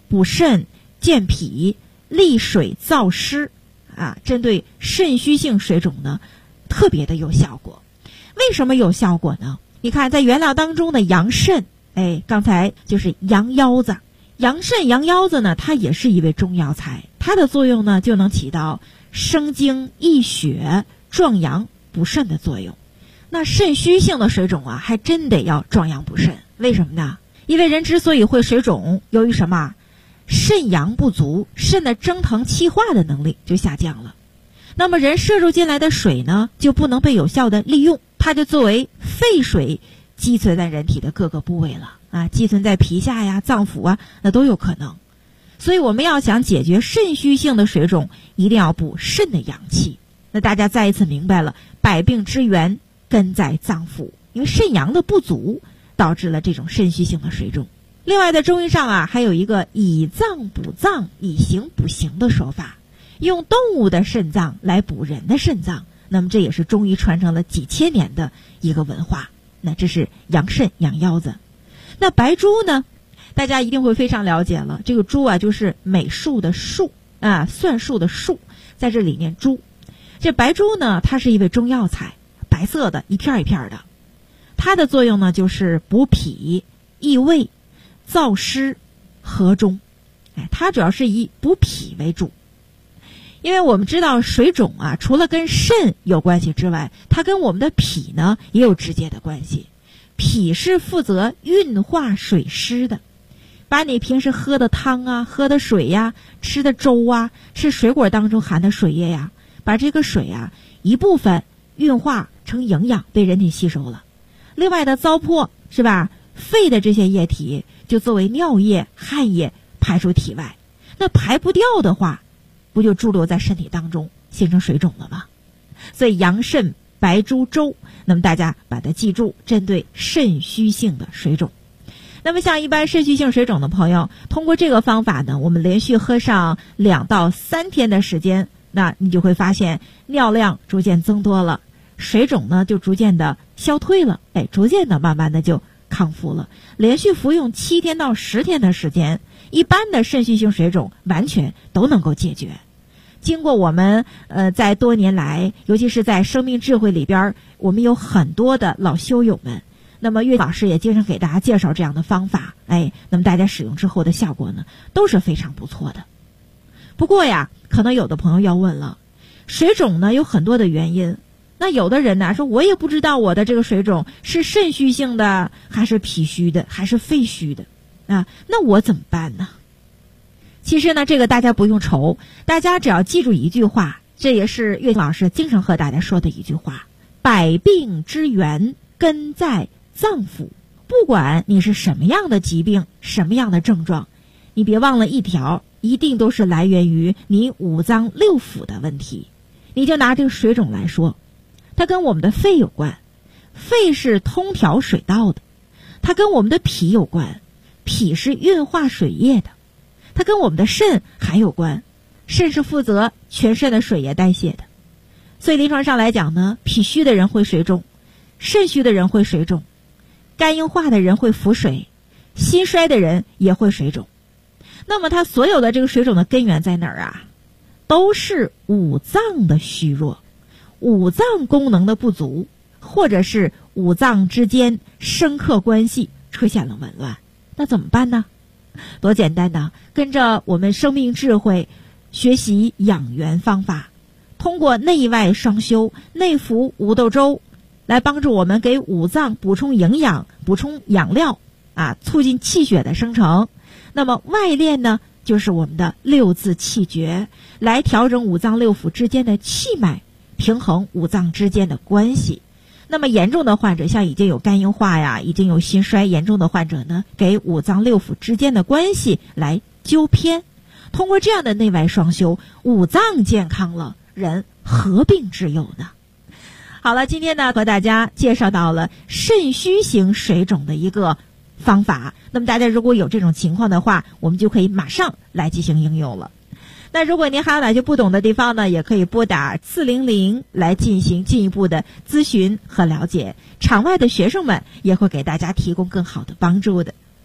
补肾、健脾、利水、燥湿针对肾虚性水肿呢特别的有效果。为什么有效果呢？你看在原料当中的羊肾，刚才就是羊腰子。羊肾、羊腰子呢，它也是一味中药材，它的作用呢就能起到生精益血、壮阳补肾的作用。那肾虚性的水肿还真得要壮阳补肾。为什么呢？因为人之所以会水肿，由于什么？肾阳不足，肾的蒸腾气化的能力就下降了。那么人摄入进来的水呢，就不能被有效的利用，它就作为废水积存在人体的各个部位了积存在皮下呀、脏腑那都有可能。所以我们要想解决肾虚性的水肿，一定要补肾的阳气。那大家再一次明白了，百病之源根在脏腑，因为肾阳的不足导致了这种肾虚性的水肿。另外在中医上还有一个以脏补脏、以形补形的说法，用动物的肾脏来补人的肾脏，那么这也是中医传承了几千年的一个文化。那这是羊肾、羊腰子。那白术呢，大家一定会非常了解了，这个术就是美术的术算术的术，在这里念猪。这白术呢，它是一味中药材，白色的，一片一片的。它的作用呢就是补脾、益胃、燥湿、和中。它主要是以补脾为主。因为我们知道水肿除了跟肾有关系之外，它跟我们的脾呢也有直接的关系。脾是负责运化水湿的，把你平时喝的汤喝的水吃的粥吃水果当中含的水液把这个水一部分运化成营养被人体吸收了，另外的糟粕是吧，废的这些液体就作为尿液、汗液排出体外。那排不掉的话，不就驻留在身体当中形成水肿了吗？所以羊肾白术粥，那么大家把它记住，针对肾虚性的水肿。那么像一般肾虚性水肿的朋友，通过这个方法呢，我们连续喝上2到3天的时间，那你就会发现尿量逐渐增多了，水肿呢就逐渐的消退了，逐渐的慢慢的就康复了。连续服用7天到10天的时间，一般的肾虚性水肿完全都能够解决。经过我们在多年来，尤其是在生命智慧里边，我们有很多的老修友们，那么岳老师也经常给大家介绍这样的方法，那么大家使用之后的效果呢都是非常不错的。不过可能有的朋友要问了，水肿呢有很多的原因，那有的人呢说我也不知道我的这个水肿是肾虚性的还是脾虚的还是肺虚的那我怎么办呢？其实呢这个大家不用愁，大家只要记住一句话，这也是岳老师经常和大家说的一句话，百病之源根在脏腑。不管你是什么样的疾病，什么样的症状，你别忘了一条，一定都是来源于你五脏六腑的问题。你就拿这个水肿来说，它跟我们的肺有关，肺是通调水道的；它跟我们的脾有关，脾是运化水液的；它跟我们的肾还有关，肾是负责全身的水液代谢的。所以临床上来讲呢，脾虚的人会水肿，肾虚的人会水肿，肝硬化的人会腹水，心衰的人也会水肿。那么它所有的这个水肿的根源在哪儿啊？都是五脏的虚弱，五脏功能的不足，或者是五脏之间生克关系出现了紊乱。那怎么办呢？多简单呢，跟着我们生命智慧学习养元方法，通过内外双修，内服五豆粥来帮助我们给五脏补充营养，补充养料促进气血的生成。那么外练呢，就是我们的六字气诀，来调整五脏六腑之间的气脉，平衡五脏之间的关系。那么严重的患者，像已经有肝硬化呀，已经有心衰严重的患者呢，给五脏六腑之间的关系来纠偏。通过这样的内外双修，五脏健康了，人何病之有呢？好了，今天呢和大家介绍到了肾虚型水肿的一个方法。那么大家如果有这种情况的话，我们就可以马上来进行应用了。那如果您还有哪些不懂的地方呢，也可以拨打400来进行进一步的咨询和了解。场外的学生们也会给大家提供更好的帮助的。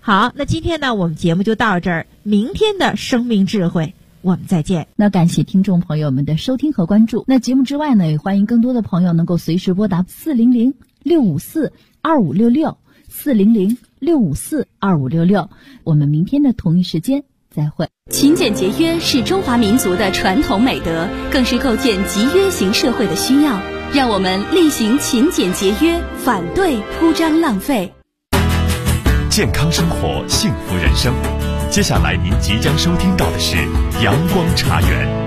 好，那今天呢，我们节目就到这儿。明天的生命智慧，我们再见。 那感谢听众朋友们的收听和关注。那节目之外呢，也欢迎更多的朋友能够随时拨打400-654-2566，400-654-2566。我们明天的同一时间再会。 勤俭节约是中华民族的传统美德，更是构建集约型社会的需要。让我们力行勤俭节约，反对铺张浪费。 健康生活，幸福人生。接下来您即将收听到的是阳光茶园。